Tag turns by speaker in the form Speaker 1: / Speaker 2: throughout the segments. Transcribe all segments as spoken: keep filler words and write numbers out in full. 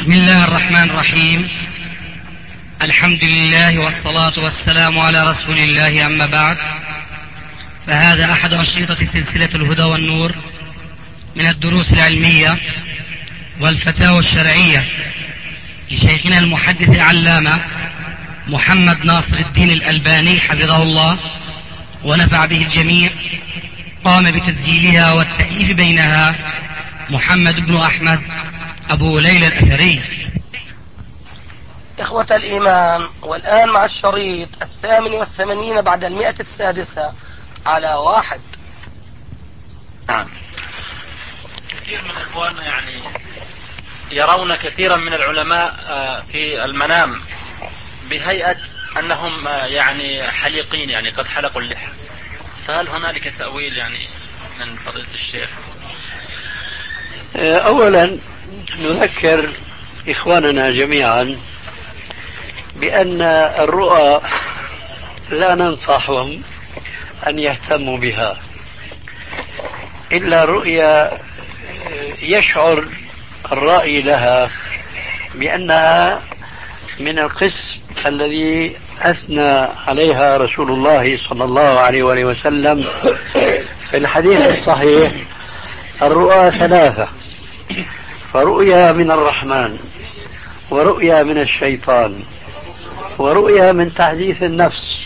Speaker 1: بسم الله الرحمن الرحيم. الحمد لله والصلاة والسلام على رسول الله، أما بعد، فهذا أحد أشرطة سلسلة الهدى والنور من الدروس العلمية والفتاوى الشرعية لشيخنا المحدث العلامة محمد ناصر الدين الألباني حفظه الله ونفع به الجميع. قام بتسجيلها والتأليف بينها محمد بن أحمد أبو ليلى الأثري.
Speaker 2: إخوة الإيمان، والآن مع الشريط الثامن والثمانين بعد المئة السادسة على واحد.
Speaker 3: نعم. كثير من إخواننا يعني يرون كثيرا من العلماء في المنام بهيئة أنهم يعني حليقين، يعني قد حلقوا اللحى، فهل هنالك تأويل يعني من فضيلة الشيخ؟
Speaker 4: أولا نذكر إخواننا جميعا بأن الرؤى لا ننصحهم أن يهتموا بها إلا رؤيا يشعر الرائي لها بأنها من القسم الذي أثنى عليها رسول الله صلى الله عليه وآله وسلم في الحديث الصحيح: الرؤى ثلاثة، فرؤيا من الرحمن، ورؤيا من الشيطان، ورؤيا من تحديث النفس.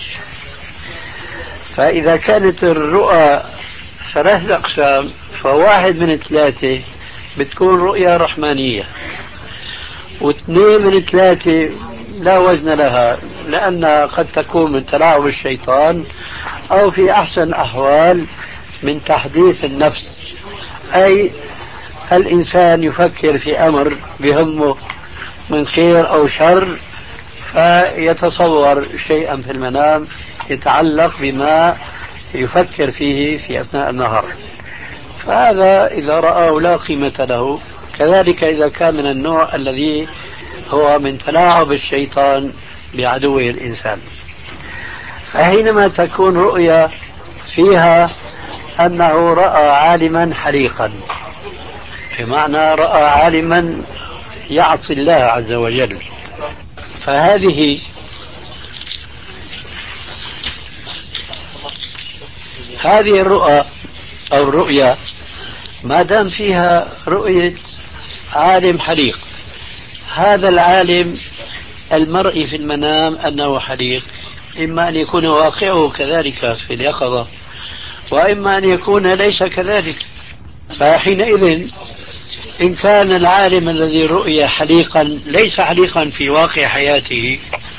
Speaker 4: فإذا كانت الرؤى ثلاثة أقسام، فواحد من ثلاثة بتكون رؤيا رحمانية، واثنين من ثلاثة لا وزن لها، لأنها قد تكون من تلاعب الشيطان، أو في أحسن الأحوال من تحديث النفس، أي الإنسان يفكر في أمر بهمه من خير أو شر، فيتصور شيئا في المنام يتعلق بما يفكر فيه في أثناء النهار، فهذا إذا رأى لا قيمة له. كذلك إذا كان من النوع الذي هو من تلاعب الشيطان بعدوه الإنسان، فحينما تكون رؤيا فيها أنه رأى عالما حريقا، بمعنى رأى عالما يعصي الله عز وجل، فهذه هذه الرؤى أو الرؤيا ما دام فيها رؤية عالم حريق، هذا العالم المرئي في المنام أنه حريق، إما أن يكون واقعه كذلك في اليقظة، وإما أن يكون ليس كذلك. فحينئذ إن كان العالم الذي رؤي حليقا ليس حليقا في واقع حياته،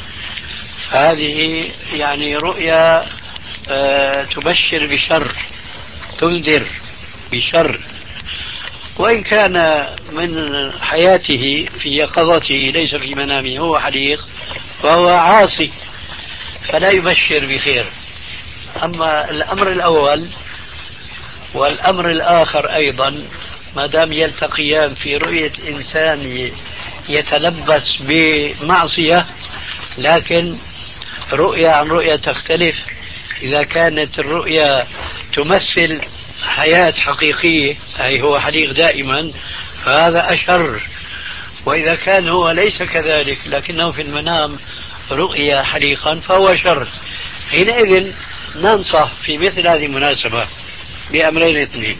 Speaker 4: هذه يعني رؤيا آه تبشر بشر، تنذر بشر. وإن كان من حياته في يقظته ليس في منامه هو حليق، فهو عاصي فلا يبشر بخير. أما الأمر الأول والأمر الآخر أيضا ما دام يلتقيان في رؤية إنسان يتلبس بمعصية، لكن رؤية عن رؤية تختلف. إذا كانت الرؤية تمثل حياة حقيقية، أي هو حليق دائما، فهذا أشر. وإذا كان هو ليس كذلك لكنه في المنام رؤية حليقا فهو شر. حينئذ ننصح في مثل هذه المناسبة بأمرين اثنين: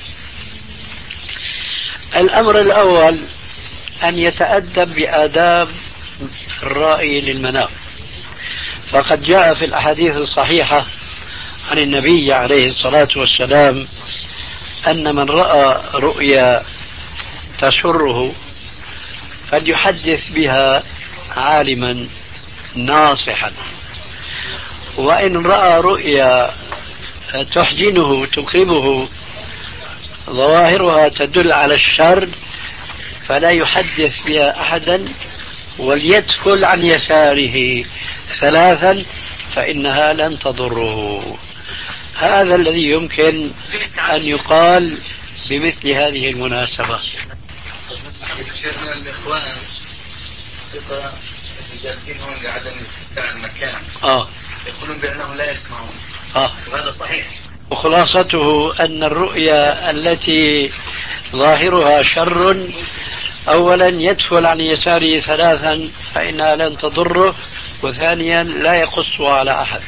Speaker 4: الأمر الأول أن يتأدب بآداب الرائي للمنام، فقد جاء في الأحاديث الصحيحة عن النبي عليه الصلاة والسلام أن من رأى رؤيا تسره فليحدث بها عالما ناصحا، وإن رأى رؤيا تحزنه تكرمه ظواهرها تدل على الشر فلا يحدث بها أحدا، وليدخل عن يساره ثلاثا فإنها لن تضره. هذا الذي يمكن أن يقال بمثل هذه المناسبة.
Speaker 5: شيخنا الإخوان جالسين هون لعدم اتساع المكان
Speaker 4: آه.
Speaker 5: يقولون بأنهم لا يسمعون،
Speaker 4: آه.
Speaker 5: وهذا صحيح.
Speaker 4: وخلاصته أن الرؤيا التي ظاهرها شر أولا يدفل عن يساره ثلاثا فإنها لن تضره، وثانيا لا يقص على أحد.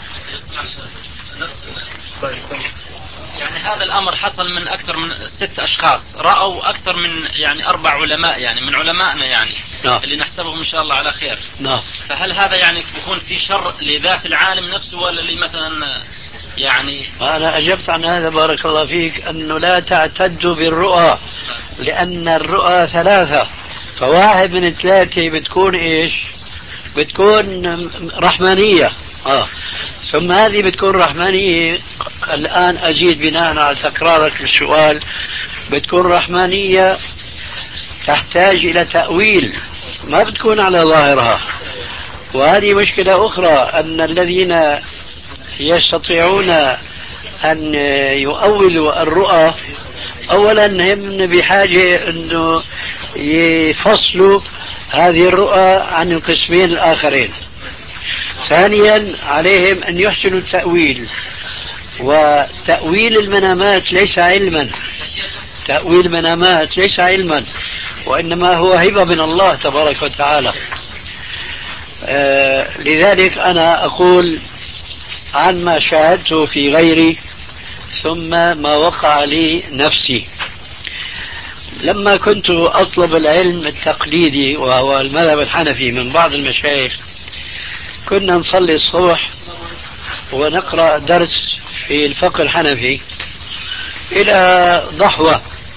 Speaker 3: يعني هذا الأمر حصل من أكثر من ست أشخاص رأوا أكثر من يعني أربع علماء يعني من علمائنا يعني
Speaker 4: نعم.
Speaker 3: اللي نحسبهم إن شاء الله على خير.
Speaker 4: نعم.
Speaker 3: فهل هذا يعني يكون في شر لذات العالم نفسه ولا اللي مثلا يعني؟
Speaker 4: أنا أجبت عن هذا بارك الله فيك، أنه لا تعتدوا بالرؤى، لأن الرؤى ثلاثة، فواحد من ثلاثة بتكون إيش؟ بتكون رحمانية. آه. ثم هذه بتكون رحمانية، الآن أزيد بناء على تكرارك للسؤال، بتكون رحمانية تحتاج إلى تأويل، ما بتكون على ظاهرها. وهذه مشكلة أخرى، أن الذين يستطيعون أن يؤولوا الرؤى أولا هم بحاجة أنه يفصلوا هذه الرؤى عن القسمين الآخرين. ثانيا عليهم أن يحسنوا التأويل، وتأويل المنامات ليس علما، تأويل المنامات ليس علما، وإنما هو هبة من الله تبارك وتعالى. آه لذلك أنا أقول عن ما شاهدته في غيري ثم ما وقع لي نفسي. لما كنت أطلب العلم التقليدي وهو المذهب الحنفي من بعض المشايخ، كنا نصلي الصبح ونقرأ درس في الفقه الحنفي إلى ضحوة،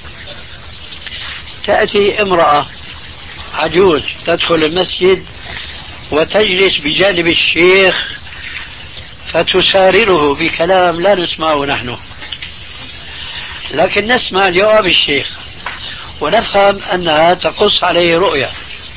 Speaker 4: تأتي امرأة عجوز تدخل المسجد وتجلس بجانب الشيخ فتسارره بكلام لا نسمعه نحن، لكن نسمع جواب الشيخ ونفهم أنها تقص عليه رؤيا.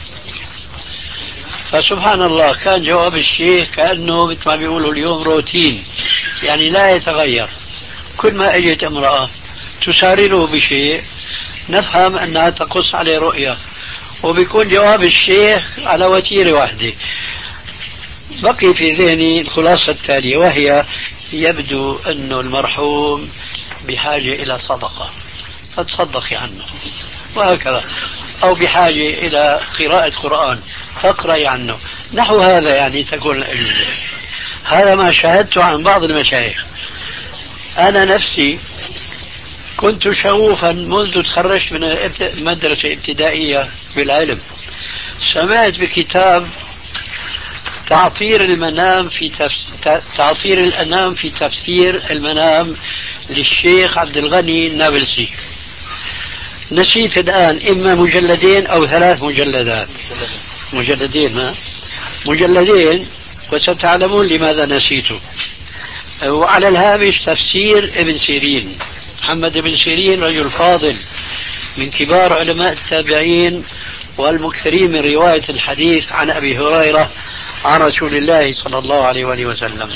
Speaker 4: فسبحان الله كان جواب الشيخ كأنه مثل ما بيقولوا اليوم روتين، يعني لا يتغير. كل ما اجت امرأة تسارره بشيء نفهم أنها تقص عليه رؤيا، وبيكون جواب الشيخ على وتيرة واحدة. بقي في ذهني الخلاصة التالية، وهي يبدو أن المرحوم بحاجة إلى صدقة فتصدقي عنه، وهكذا، أو بحاجة إلى قراءة قرآن فاقرأي عنه، نحو هذا يعني تكون الأجوبة. هذا ما شاهدته عن بعض المشايخ. أنا نفسي كنت شغوفا منذ تخرجت من مدرسة ابتدائية بالعلم، سمعت بكتاب تعطير المنام في تفس... تعطير الأنام في تفسير المنام للشيخ عبد الغني النابلسي. نسيت الآن إما مجلدين أو ثلاث مجلدات، مجلدين ما مجلدين وستعلمون لماذا نسيته. وعلى الهامش تفسير ابن سيرين، محمد بن سيرين رجل فاضل من كبار علماء التابعين والمكثرين من رواية الحديث عن أبي هريرة عن رسول الله صلى الله عليه وآله وسلم.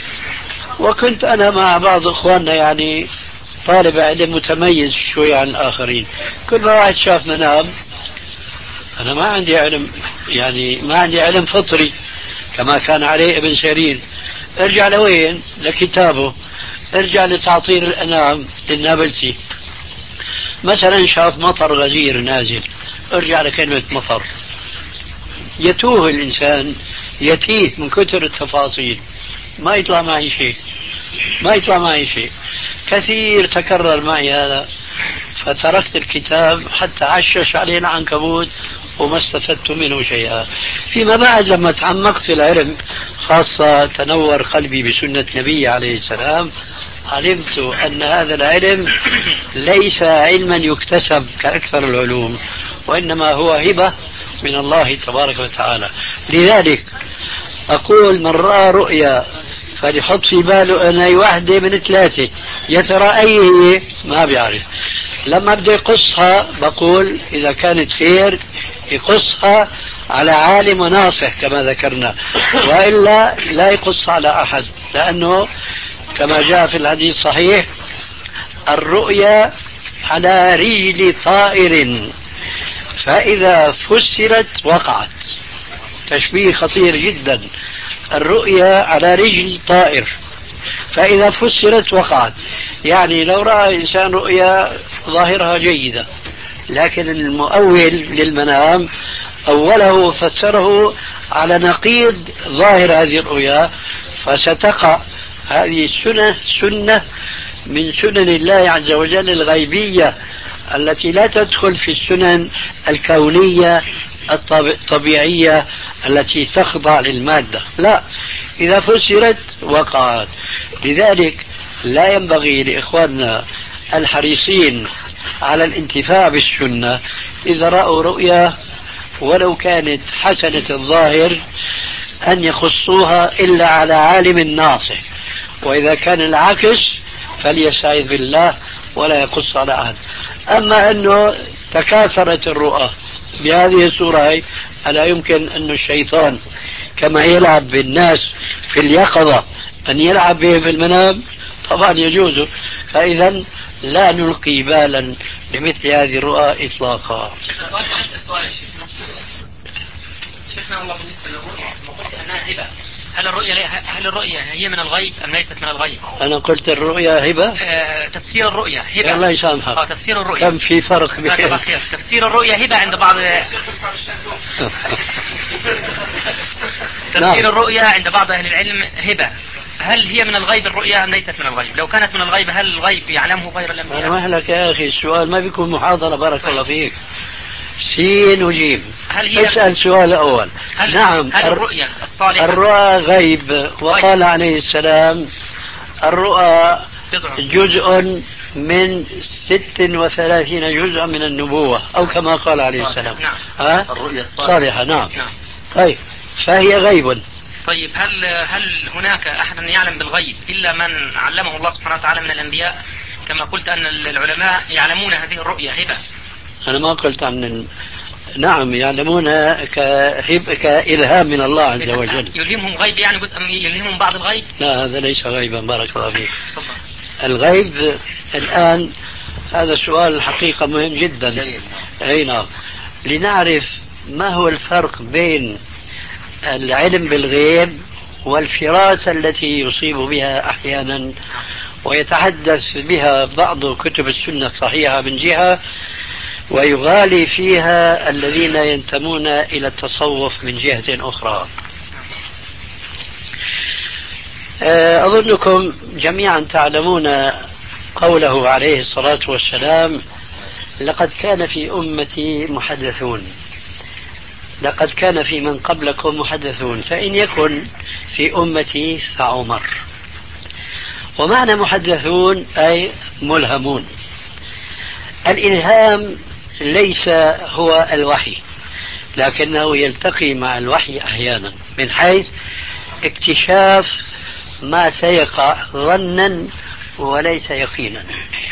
Speaker 4: وكنت أنا مع بعض إخواننا يعني طالب علم متميز شوي عن الآخرين، كل ما واحد شاف منام، أنا ما عندي علم، يعني ما عندي علم فطري كما كان عليه ابن سيرين. ارجع لوين؟ لكتابه، ارجع لتعطير الأنام للنابلسي. مثلا شاف مطر غزير نازل، ارجع لكلمة مطر. يتوه الإنسان، يتيه من كثر التفاصيل، ما يطلع معي شيء، ما يطلع معي شيء. كثير تكرر معي هذا، فتركت الكتاب حتى عشش عليه العنكبوت وما استفدت منه شيئا. فيما بعد لما تعمقت في العلم، خاصة تنور قلبي بسنة النبي عليه السلام، علمت أن هذا العلم ليس علما يكتسب كأكثر العلوم، وإنما هو هبة من الله تبارك وتعالى. لذلك أقول من رأى رؤيا فليحط في باله أن أي واحدة من ثلاثة، يا ترى أي هي ما بيعرف. لما بدي يقصها بقول إذا كانت خير يقصها على عالم وناصح كما ذكرنا، وإلا لا يقص على أحد، لأنه كما جاء في الحديث الصحيح الرؤيا على رجل طائر فإذا فسرت وقعت. تشبيه خطير جدا، الرؤيا على رجل طائر فإذا فسرت وقعت. يعني لو رأى إنسان رؤيا ظاهرها جيدة لكن المؤول للمنام أوله فسره على نقيض ظاهر هذه الرؤيا، فستقع هذه السنة سنة من سنن الله عز وجل الغيبية التي لا تدخل في السنن الكونية الطبيعية التي تخضع للمادة، لا، إذا فسرت وقعت. لذلك لا ينبغي لإخواننا الحريصين على الانتفاع بالسنة إذا رأوا رؤيا ولو كانت حسنة الظاهر أن يخصوها إلا على عالم ناصح، وإذا كان العكس فليستعيذ بالله ولا يقص على أحد. أما أنه تكاثرت الرؤى بهذه الصورة، ألا يمكن أن الشيطان كما يلعب بالناس في اليقظة أن يلعب به في المنام؟ طبعا يجوز. فإذا لا نلقي بالا لمثل هذه الرؤى إطلاقا.
Speaker 1: شيخنا الله بالنسبة للرؤيا قلت أنها هبة، هل الرؤيا هل الرؤيا هي من الغيب أم ليست من الغيب؟
Speaker 4: أنا قلت الرؤيا هبة.
Speaker 1: آه، تفسير الرؤيا هبة.
Speaker 4: الله يسامحك.
Speaker 1: آه، تفسير الرؤيا.
Speaker 4: كم في فرق بين
Speaker 1: تفسير الرؤيا هبة عند بعض تفسير الرؤيا عند بعض أهل العلم هبة. هل هي من الغيب الرؤيا أم ليست من الغيب؟ لو كانت من الغيب هل الغيب يعلمه غير الأنبياء؟
Speaker 4: أنا مهلك يا أخي، السؤال ما بيكون محاضرة. بارك الله فيك. سين وجيم. هل هي اسأل سؤال أول.
Speaker 1: هل
Speaker 4: نعم.
Speaker 1: هل الرؤيا الصالحة
Speaker 4: الرؤى غيب، وقال عليه السلام الرؤى جزء من ست وثلاثين جزءا من النبوة، أو كما قال عليه السلام.
Speaker 1: نعم.
Speaker 4: ها؟
Speaker 3: الرؤيا
Speaker 4: صالحة. نعم.
Speaker 1: نعم.
Speaker 4: طيب، فهي غيب.
Speaker 1: طيب هل هل هناك أحد يعلم بالغيب إلا من علمه الله سبحانه وتعالى من الأنبياء؟ كما قلت أن العلماء يعلمون هذه الرؤيا هبة.
Speaker 4: أنا ما قلت عن ال... نعم يعلمونها كهب كإلهام من الله عز وجل.
Speaker 1: يلهمهم غيب يعني جزء يلهمهم بعض الغيب؟
Speaker 4: لا، هذا ليس غيبا. بارك الله فيك. الغيب الآن هذا سؤال الحقيقة مهم جدا. أي نعم. لنعرف ما هو الفرق بين العلم بالغيب والفراسة التي يصيب بها أحيانا ويتحدث بها بعض كتب السنة الصحيحة من جهة، ويغالي فيها الذين ينتمون إلى التصوف من جهة أخرى. أظنكم جميعا تعلمون قوله عليه الصلاة والسلام: لقد كان في أمتي محدثون، لقد كان في من قبلكم محدثون، فإن يكن في أمتي فعمر. ومعنى محدثون أي ملهمون. الإلهام ليس هو الوحي، لكنه يلتقي مع الوحي أحيانا من حيث اكتشاف ما سيقع ظنا وليس يقينا،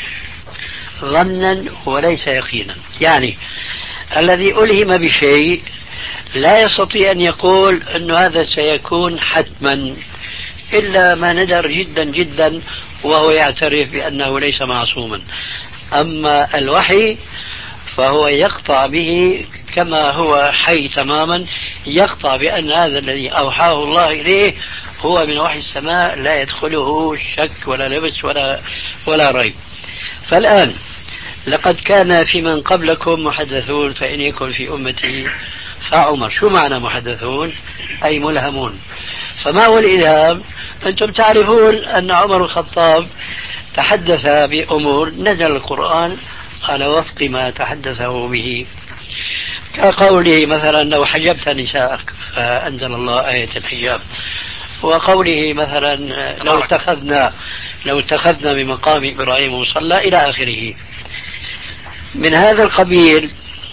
Speaker 4: ظنا وليس يقينا. يعني الذي ألهم بشيء لا يستطيع أن يقول أن هذا سيكون حتما إلا ما ندر جدا جدا وهو يعترف بأنه ليس معصوما. أما الوحي فهو يقطع به كما هو حي تماما، يقطع بأن هذا الذي أوحاه الله إليه هو من وحي السماء لا يدخله شك ولا لبس ولا, ولا ريب. فالآن لقد كان في من قبلكم محدثون فإن يكن في أمتي فعمر. شو معنى محدثون؟ أي ملهمون. فما هو الإلهام؟ أنتم تعرفون أن عمر الخطاب تحدث بأمور نزل القرآن على وفق ما تحدثه به، كقوله مثلا: لو حجبت نساءك فأنزل الله آية الحجاب، وقوله مثلا: لو اتخذنا لو اتخذنا بمقام إبراهيم مصلى، إلى آخره. من هذا القبيل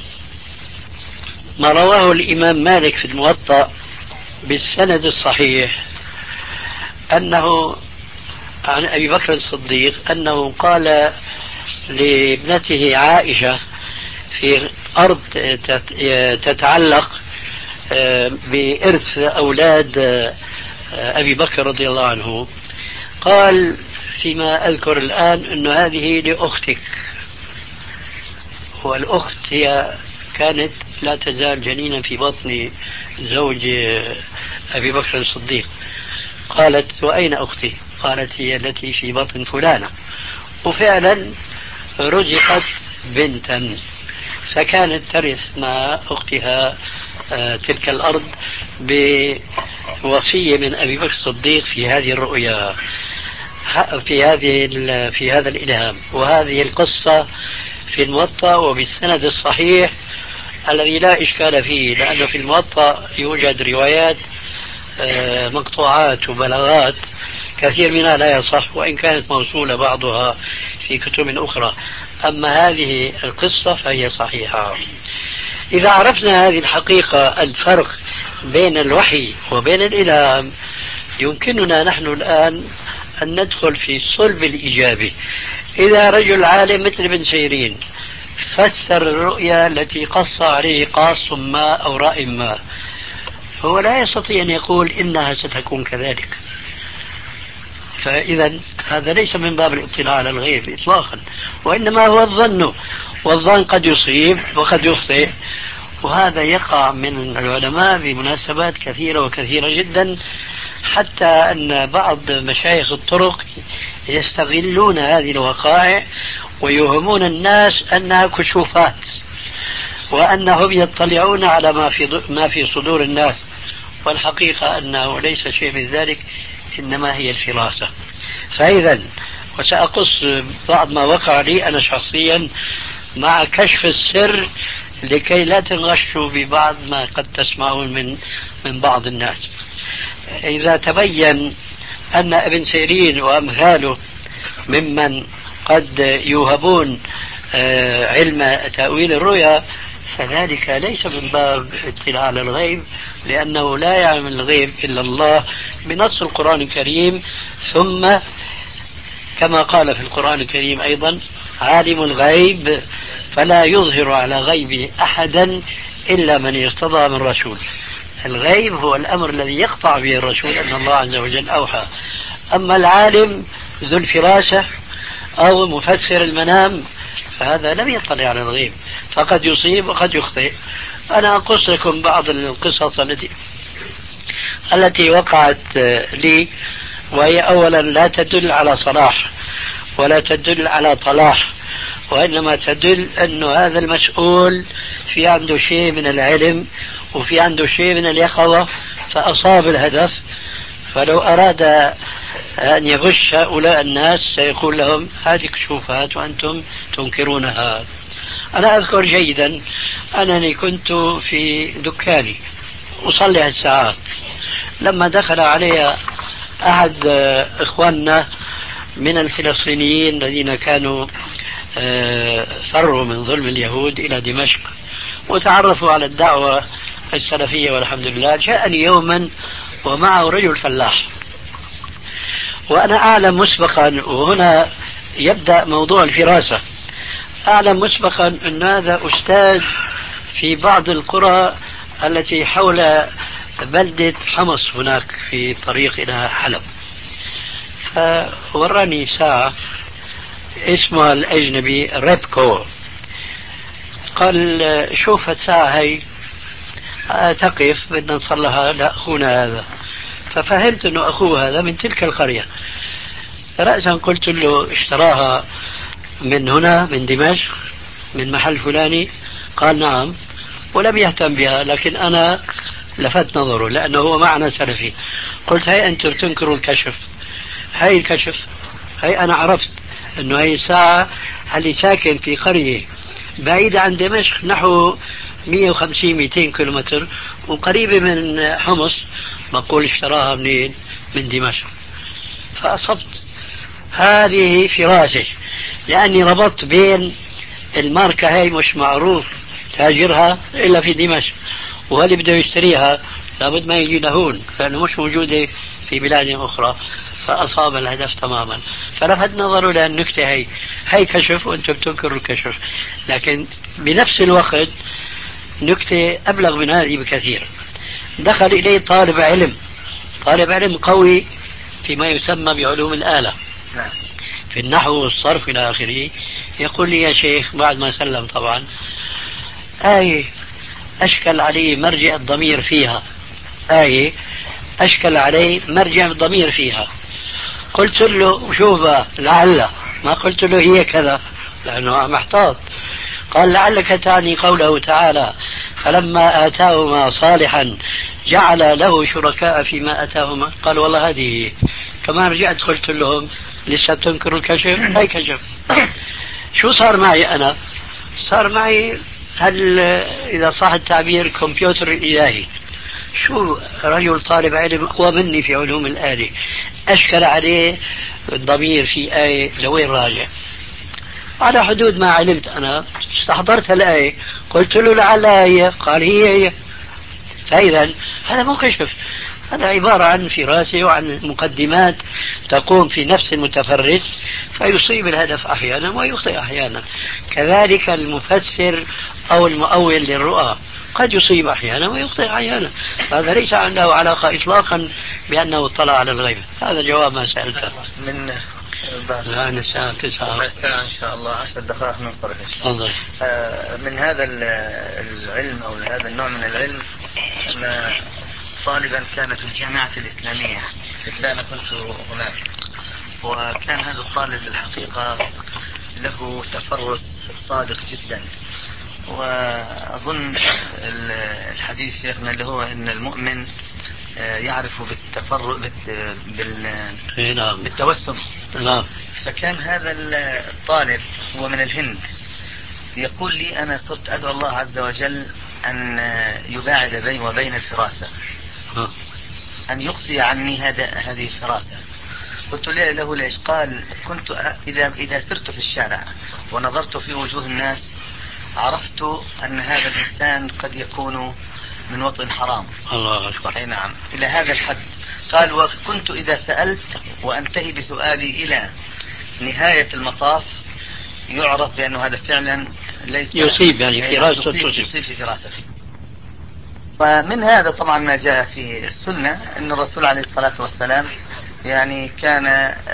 Speaker 4: ما رواه الإمام مالك في الموطأ بالسند الصحيح أنه عن أبي بكر الصديق أنه قال لابنته عائشة في أرض تتعلق بإرث أولاد أبي بكر رضي الله عنه، قال فيما أذكر الآن أن هذه لأختك، والأخت هي كانت لا تزال جنينا في بطن زوج أبي بكر الصديق. قالت: وأين أختي؟ قالت: هي التي في بطن فلانة. وفعلا رزقت بنتا فكانت ترث مع أختها تلك الأرض بوصية من أبي بكر الصديق في هذه الرؤيا، في هذه في هذا الإلهام. وهذه القصة في الموطأ وبالسند الصحيح الذي لا إشكال فيه، لأنه في الموطأ يوجد روايات مقطوعات وبلاغات كثير منها لا يصح، وإن كانت موصولة بعضها في كتب أخرى. أما هذه القصة فهي صحيحة. إذا عرفنا هذه الحقيقة، الفرق بين الوحي وبين الإلهام، يمكننا نحن الآن أن ندخل في صلب الإجابة. إذا رجل عالم مثل ابن سيرين فسر الرؤيا التي قص عليه قاص ما أو رأي ما، هو لا يستطيع أن يقول إنها ستكون كذلك. فإذا هذا ليس من باب الاطلاع على الغيب إطلاقا، وإنما هو الظن، والظن قد يصيب وقد يخطئ. وهذا يقع من العلماء بمناسبات كثيرة وكثيرة جدا، حتى أن بعض مشايخ الطرق يستغلون هذه الوقائع ويوهمون الناس أنها كشوفات، وأنهم يطلعون على ما في ما في صدور الناس، والحقيقة أنه ليس شيء من ذلك، إنما هي الفراسة. فإذا وسأقص بعض ما وقع لي أنا شخصيا مع كشف السر لكي لا تنغشوا ببعض ما قد تسمعون من من بعض الناس. إذا تبين أن ابن سيرين وأمثاله ممن قد يوهبون علم تأويل الرؤيا، فذلك ليس من باب اطلاع على الغيب، لأنه لا يعلم الغيب إلا الله بنص القرآن الكريم. ثم كما قال في القرآن الكريم أيضا: عالم الغيب فلا يظهر على غيبه أحدا إلا من ارتضى من رسول. الغيب هو الأمر الذي يقطع به الرسول أن الله عز وجل أوحى. أما العالم ذو الفراسة أو مفسر المنام فهذا لم يطلع على الغيب، فقد يصيب وقد يخطئ. أنا أقص لكم بعض القصص التي التي وقعت لي، وهي أولا لا تدل على صلاح ولا تدل على طلاح، وإنما تدل أن هذا المسؤول في عنده شيء من العلم وفي عنده شيء من اليقظة فأصاب الهدف. فلو أراد أن يغش هؤلاء الناس سيقول لهم: هذه كشوفات وأنتم تنكرونها. أنا أذكر جيدا أنني كنت في دكاني أصلي هالساعات، لما دخل علي أحد إخواننا من الفلسطينيين الذين كانوا فروا من ظلم اليهود إلى دمشق وتعرفوا على الدعوة السلفية والحمد لله. جاءني يوما ومعه رجل فلاح، وأنا أعلم مسبقا، وهنا يبدأ موضوع الفراسة، أعلم مسبقا أن هذا أستاذ في بعض القرى التي حول بلدة حمص هناك في طريق إلى حلب. فوراني ساعة اسمها الأجنبي ريبكو، قال: شوف الساعة هي تقف بدنا نصلها لأخونا هذا. ففهمت أنه أخوه هذا من تلك القرية. رأسا قلت له: اشتراها من هنا من دمشق من محل فلاني؟ قال: نعم، ولم يهتم بها، لكن أنا لفت نظره لأنه هو معنا سلفي. قلت: هاي أنتم تنكروا الكشف، هاي الكشف، هاي أنا عرفت أنه هاي الساعة اللي ساكن في قرية بعيدة عن دمشق نحو مئة وخمسين مئتين كيلومتر وقريبة من حمص، بقول اشتراها منين؟ من دمشق. فأصبت. هذه فراسة، لأني ربطت بين الماركة هاي مش معروف تاجرها إلا في دمشق، وهل بده يشتريها لابد ما يجي لهون لأنه مش موجودة في بلاد أخرى. فأصاب الهدف تماما. فلفت نظره لأن نكتة هي هي كشف وأنتم بتنكروا الكشف، لكن بنفس الوقت نكتة أبلغ من هذه بكثير. دخل إليه طالب علم طالب علم قوي فيما يسمى بعلوم الآلة، في النحو والصرف إلى آخره. يقول لي: يا شيخ، بعد ما سلم طبعا، آية أشكل عليه مرجع الضمير فيها، آية أشكل عليه مرجع الضمير فيها. قلت له: شوف لعل، ما قلت له هي كذا لأنه محتاط. قال لعلك تعني قوله تعالى فلما آتاهما صالحا جعل له شركاء فيما آتاهما. قال والله هذه كمان رجعت قلت لهم لسه تنكروا الكشف؟ هاي كشف. شو صار معي أنا؟ صار معي هل إذا صح التعبير كمبيوتر إلهي. شو رجل طالب علم أقوى مني في علوم الآلة أشكل عليه الضمير في آية لوين راجع على حدود ما علمت أنا. استحضرت الآية قلت له لعلها هي، قال هي هي. فإذا هذا مو كشف، هذا عبارة عن فراسة وعن مقدمات تقوم في نفس المتفرد فيصيب الهدف أحيانا ويخطئ أحيانا. كذلك المفسر أو المؤول للرؤى قد يصيب أحيانا ويخطئ أحيانا. هذا ليس عنده علاقة إطلاقا بأنه اطلع على الغيب. هذا جواب ما سألته.
Speaker 5: من
Speaker 4: الآن الساعة تسعة
Speaker 5: الساعة إن شاء الله عشر دقائق ننصرف.
Speaker 4: تفضل.
Speaker 5: من هذا العلم أو هذا النوع من العلم أن طالبا كان في الجامعة الإسلامية كان كنت هناك، وكان هذا الطالب الحقيقة له تفرس صادق جدا. وأظن الحديث شيخنا اللي هو إن المؤمن يعرف بالتفرق بال... بالتوسم. فكان هذا الطالب هو من الهند يقول لي أنا صرت أدعو الله عز وجل أن يباعد بيني وبين الفراسة، أن يقصي عني هذا هذه الفراسة. قلت له ليش؟ قال كنت إذا إذا سرت في الشارع ونظرت في وجوه الناس عرفت أن هذا الإنسان قد يكون من وطن حرام.
Speaker 4: الله أكبر.
Speaker 5: أي نعم، إلى هذا الحد. قال وكنت إذا سألت وأنتهي بسؤالي إلى نهاية المطاف يعرف بأنه هذا فعلا ليس
Speaker 4: يصيب يعني فراسة
Speaker 5: يصيب في فراسته. ومن هذا طبعا ما جاء في السنة أن الرسول عليه الصلاة والسلام يعني كان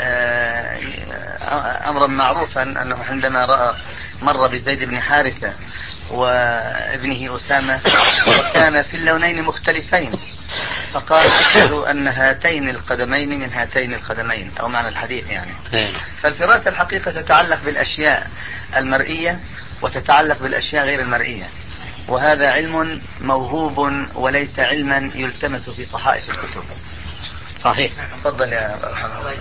Speaker 5: أمرا معروفا أنه عندما رأى مر بزيد بن حارثة وابنه أسامة وكان في اللونين مختلفين فقال أشهد أن هاتين القدمين من هاتين القدمين، أو معنى الحديث يعني. فالفراسة الحقيقة تتعلق بالأشياء المرئية وتتعلق بالأشياء غير المرئية، وهذا علم موهوب وليس علما يلتمس في صحائف الكتب.
Speaker 4: صحيح.
Speaker 5: تفضل يا مرحبا.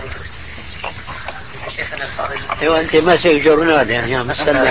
Speaker 2: شيخنا الفاضل.
Speaker 4: ايوه انت ماسك جورنال يعني يا مستنى.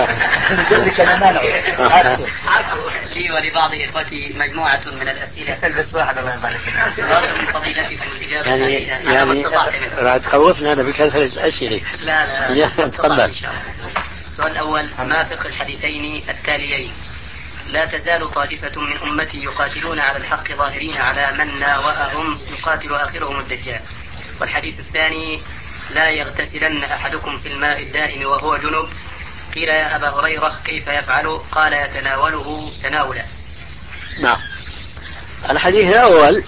Speaker 2: عرفوا لي ولبعض اخوتي مجموعة من الاسئلة.
Speaker 5: تلبس واحد الله يبارك فيك.
Speaker 2: أرجو من فضيلتكم الاجابة
Speaker 4: يعني يعني راح تخوفنا هذا بكثرة اسئلة.
Speaker 2: لا لا
Speaker 4: تفضل.
Speaker 2: السؤال الاول ما فقه الحديثين التاليين؟ لا تزال طائفة من أمتي يقاتلون على الحق ظاهرين على من ناوأهم يقاتل آخرهم الدجال. والحديث الثاني لا يغتسلن أحدكم في الماء الدائم وهو جنب. قيل يا أبا هريرة كيف يفعل؟ قال يتناوله تناولا.
Speaker 4: نعم. الحديث الأول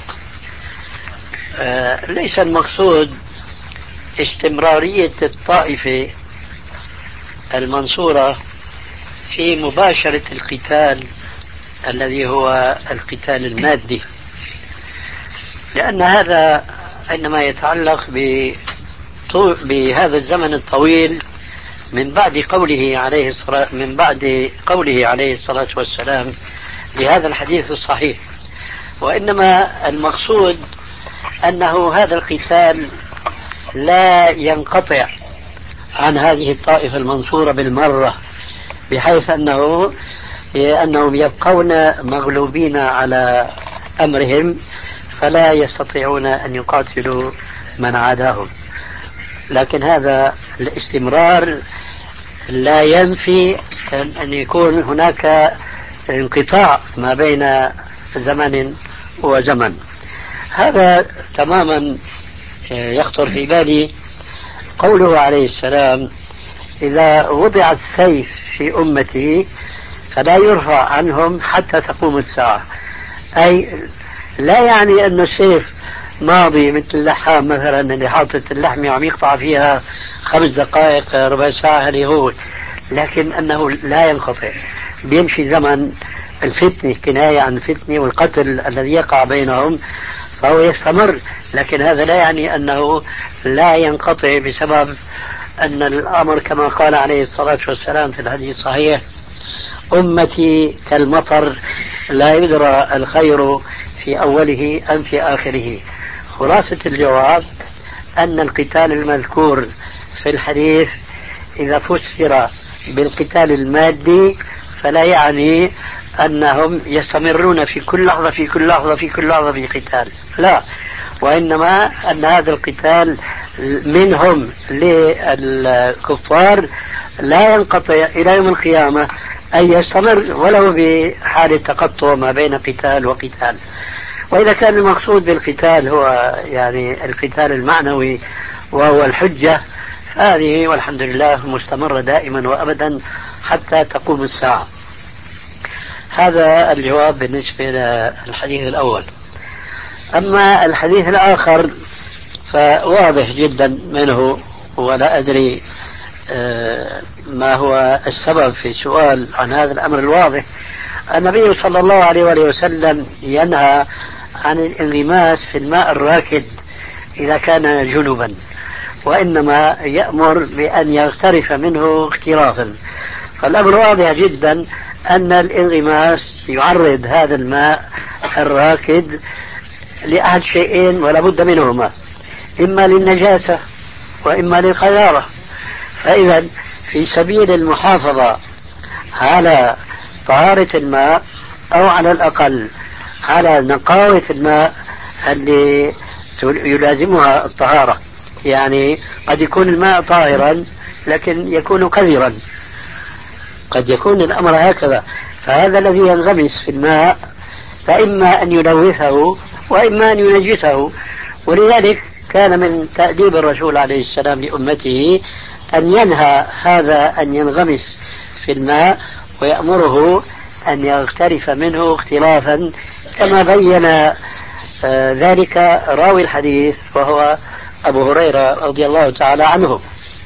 Speaker 4: آه ليس المقصود استمرارية الطائفة المنصورة في مباشرة القتال الذي هو القتال المادي، لأن هذا عندما يتعلق بهذا الزمن الطويل من بعد قوله عليه الصلاة من بعد قوله عليه الصلاة والسلام لهذا الحديث الصحيح. وإنما المقصود أنه هذا القتال لا ينقطع عن هذه الطائفة المنصورة بالمرة، بحيث أنه أنهم يبقون مغلوبين على أمرهم فلا يستطيعون أن يقاتلوا من عاداهم. لكن هذا الاستمرار لا ينفي أن يكون هناك انقطاع ما بين زمن وزمن. هذا تماما يخطر في بالي قوله عليه السلام إذا وضع السيف في أمتي فلا يرفع عنهم حتى تقوم الساعة. أي لا يعني أن السيف ماضي مثل اللحام مثلا اللي حاطط اللحمة وعم يقطع فيها خمس دقائق ربع ساعة هذه هو، لكن أنه لا ينقطع، بيمشي زمن الفتنة كناية عن الفتنة والقتل الذي يقع بينهم فهو يستمر، لكن هذا لا يعني أنه لا ينقطع بسبب أن الأمر كما قال عليه الصلاة والسلام في الحديث الصحيح أمتي كالمطر لا يدرى الخير في أوله أم في آخره. خلاصة الجواب أن القتال المذكور في الحديث إذا فسر بالقتال المادي فلا يعني أنهم يستمرون في كل لحظة في كل لحظة في كل لحظة في قتال، لا، وإنما أن هذا القتال منهم للكفار لا ينقطع إلى يوم القيامة، أي يستمر ولو بحالة تقطع ما بين قتال وقتال. وإذا كان المقصود بالقتال هو يعني القتال المعنوي وهو الحجة، هذه والحمد لله مستمرة دائما وأبدا حتى تقوم الساعة. هذا الجواب بالنسبة للحديث الأول. أما الحديث الآخر فواضح جدا منه، ولا أدري ما هو السبب في السؤال عن هذا الأمر الواضح. النبي صلى الله عليه وآله وسلم ينهى عن الانغماس في الماء الراكد إذا كان جنبا، وإنما يأمر بأن يغترف منه اغترافا. فالأمر واضح جدا أن الانغماس يعرض هذا الماء الراكد لأحد شيئين ولا بد منهما، إما للنجاسة وإما للقذارة. فإذا في سبيل المحافظة على طهارة الماء أو على الأقل على نقاوة الماء اللي يلازمها الطهارة، يعني قد يكون الماء طاهرا لكن يكون قذرا، قد يكون الأمر هكذا، فهذا الذي ينغمس في الماء فإما أن يلوثه وإما أن ينجسه. ولذلك كان من تأديب الرسول عليه السلام لأمته أن ينهى هذا أن ينغمس في الماء ويأمره أن يغترف منه اغترافا، كما بين ذلك راوي الحديث وهو أبو هريرة رضي الله تعالى عنه.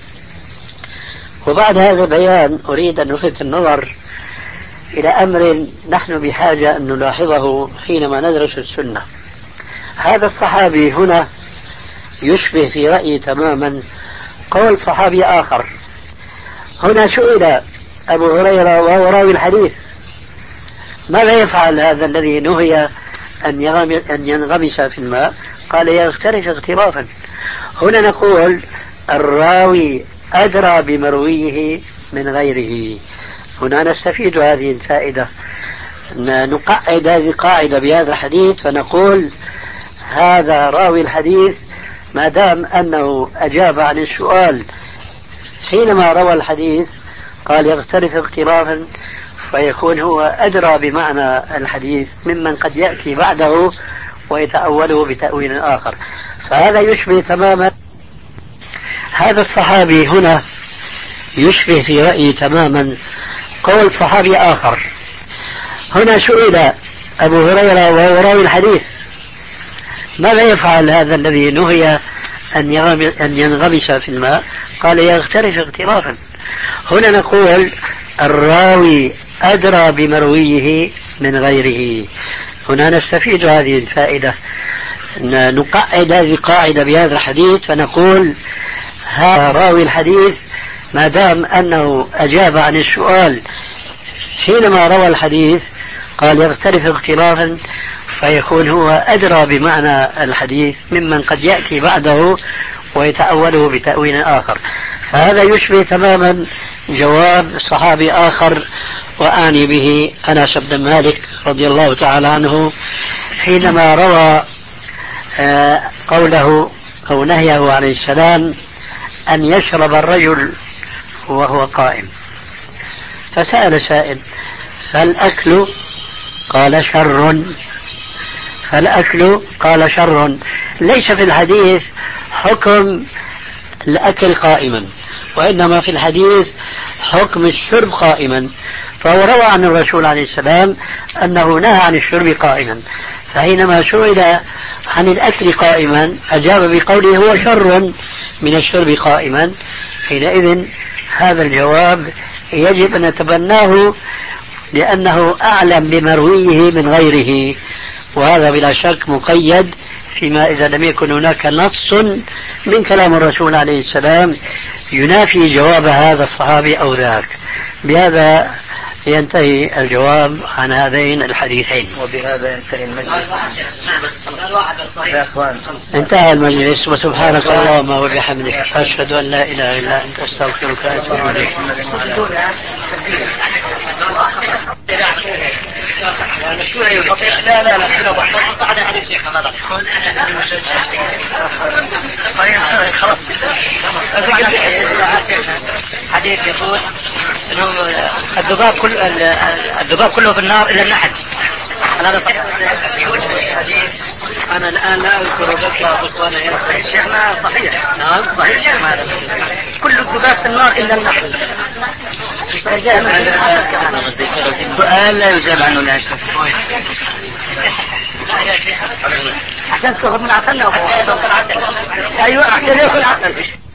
Speaker 4: وبعد هذا البيان أريد أن نلفت النظر إلى أمر نحن بحاجة أن نلاحظه حينما ندرس السنة. هذا الصحابي هنا يشبه في رأيي تماما قول صحابي آخر. هنا سئل أبو هريرة وهو راوي الحديث ماذا يفعل هذا الذي نهي أن ينغمس في الماء؟ قال يغترف اغترافا. هنا نقول الراوي أدرى بمرويه من غيره. هنا نستفيد هذه الفائدة، نقعد هذه القاعدة بهذا الحديث فنقول هذا راوي الحديث ما دام أنه أجاب عن السؤال حينما روى الحديث قال يغترف اغترافا، فيكون هو أدرى بمعنى الحديث ممن قد يأتي بعده ويتأوله بتأويل آخر. فهذا يشبه تماما هذا الصحابي هنا يشبه في رأيي تماما قول صحابي آخر. هنا سئل أبو هريرة وهو راوي الحديث ماذا يفعل هذا الذي نهي أن ينغمس في الماء؟ قال يغترف اغترافا. هنا نقول الراوي أدرى بمرويه من غيره. هنا نستفيد هذه الفائدة، نقعد هذه القاعدة بهذا الحديث فنقول هذا راوي الحديث ما دام أنه أجاب عن السؤال حينما روى الحديث قال يغترف اغترافا، فيكون هو أدرى بمعنى الحديث ممن قد يأتي بعده ويتأوله بتأويل آخر. فهذا يشبه تماما جواب صحابي آخر، وأعني به أنس بن مالك رضي الله تعالى عنه حينما روى قوله أو نهيه عليه السلام أن يشرب الرجل وهو قائم. فسأل سائل فالأكل؟ قال شر. فالأكل قال شر. ليس في الحديث حكم الأكل قائما، وإنما في الحديث حكم الشرب قائما. فهو روى عن الرسول عليه السلام أنه نهى عن الشرب قائما، فحينما سئل عن الأكل قائما أجاب بقوله هو شر من الشرب قائما. حينئذ هذا الجواب يجب أن نتبناه لأنه أعلم بمرويه من غيره، وهذا بلا شك مقيد فيما إذا لم يكن هناك نص من كلام الرسول عليه السلام ينافي جواب هذا الصحابي أو ذاك. بهذا ينتهي الجواب عن هذين الحديثين.
Speaker 5: وبهذا ينتهي المجلس. يا أخوان
Speaker 4: انتهى المجلس، وسبحانك اللهم وبحمدك أشهد أن لا إله إلا أنت أستغفرك وأتوب إليك.
Speaker 5: لا لا لا خلاص.
Speaker 2: حديث يقول انهم الذباب كل الذباب كله في النار الا النحل. هذا صحيح في وجه الحديث. انا الان لا اذكر بس اخوانا شيخنا صحيح. نعم صحيح شيخنا هذا كل الذباب في النار الا النحل.
Speaker 5: سؤال لا يجاب عنه لا شيخ.
Speaker 2: عشان تاخذ من عسلنا. ايوه عشان ياكل عسل.